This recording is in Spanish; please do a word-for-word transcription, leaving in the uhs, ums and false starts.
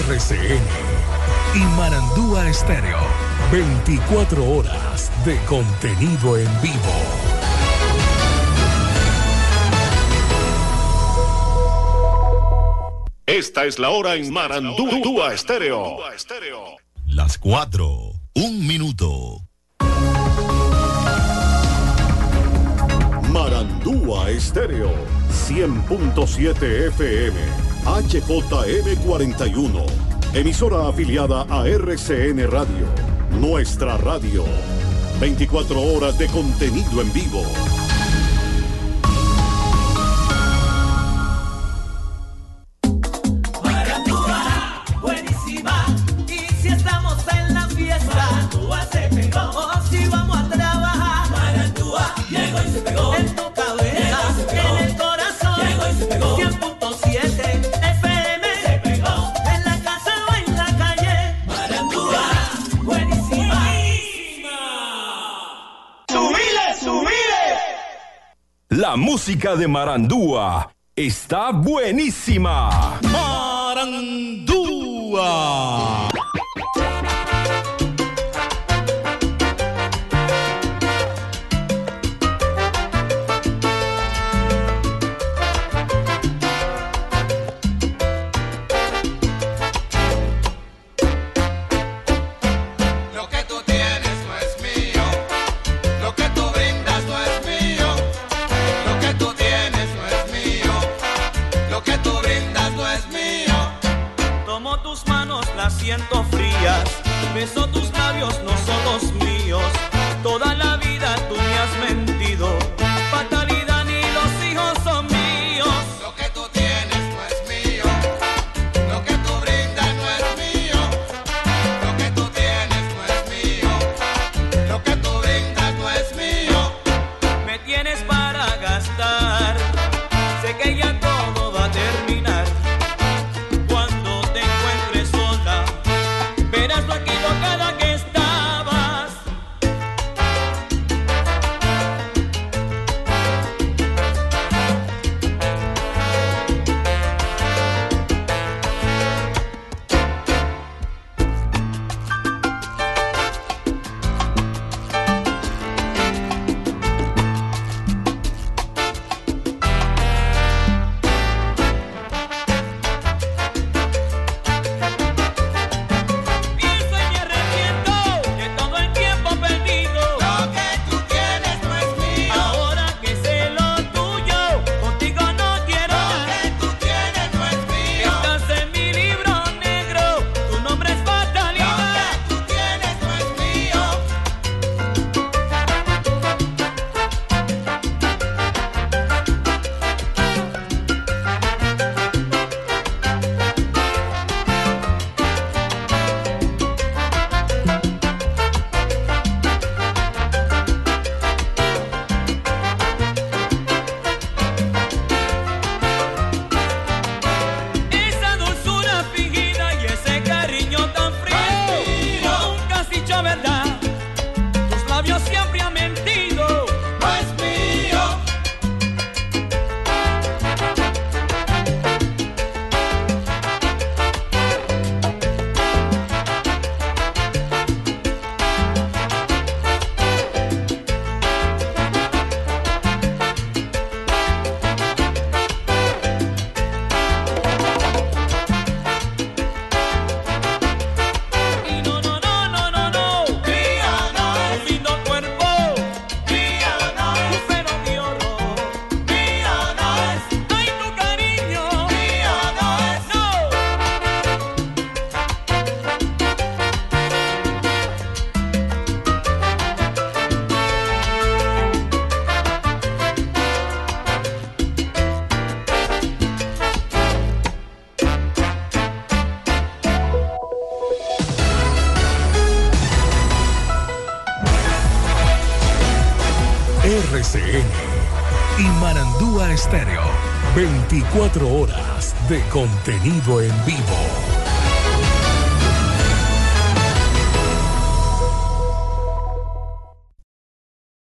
R C N y Marandúa Estéreo. veinticuatro horas de contenido en vivo. Esta es la hora en Marandúa Estéreo. Las cuatro, un minuto. Marandúa Estéreo, cien punto siete F M, H J M cuarenta y uno, emisora afiliada a R C N Radio, nuestra radio, veinticuatro horas de contenido en vivo. Marandúa, buenísima, y si estamos en la fiesta, Marandúa se pegó, o si vamos a trabajar, Marandúa llegó y se pegó, en tu cabeza, en el corazón, llegó y se pegó, cien punto siete F M, se pegó, en la casa o en la calle, Marandúa, buenísima, ¡Subile, subile! La música de Marandúa está buenísima. Marandúa. Lo que tú tienes no es mío, lo que tú brindas no es mío, lo que tú tienes no es mío, lo que tú brindas no es mío. tomo tus manos, las siento frías, beso tus labios, no son los míos, toda la vida tú me has mentido, fatalidad ni los hijos son míos. Lo que tú tienes no es mío, lo que tú brindas no es mío, lo que tú tienes no es mío, lo que tú brindas no es mío. Me tienes para gastar, sé que ya todo va a terminar. Cuando te encuentres sola, verás lo equivocada que estabas. Pienso y me arrepiento de todo el tiempo perdido. Lo que tú tienes no es mío, Ahora que sé lo tuyo, contigo no quiero. lo que tú tienes no es mío, Estás en mi libro negro, tu nombre es lo fatalidad. que tú tienes no es mío. Esa dulzura fingida y ese cariño tan frío, nunca has dicho verdad, tus labios siempre han mentido. No es mío. Y no, no, no, no, no, no, Mía no tu es, lindo cuerpo, mía no tu es, pelo de oro, mía no es, ay tu cariño, mía no es. no. R C N y Marandúa Estéreo. veinticuatro horas de contenido en vivo.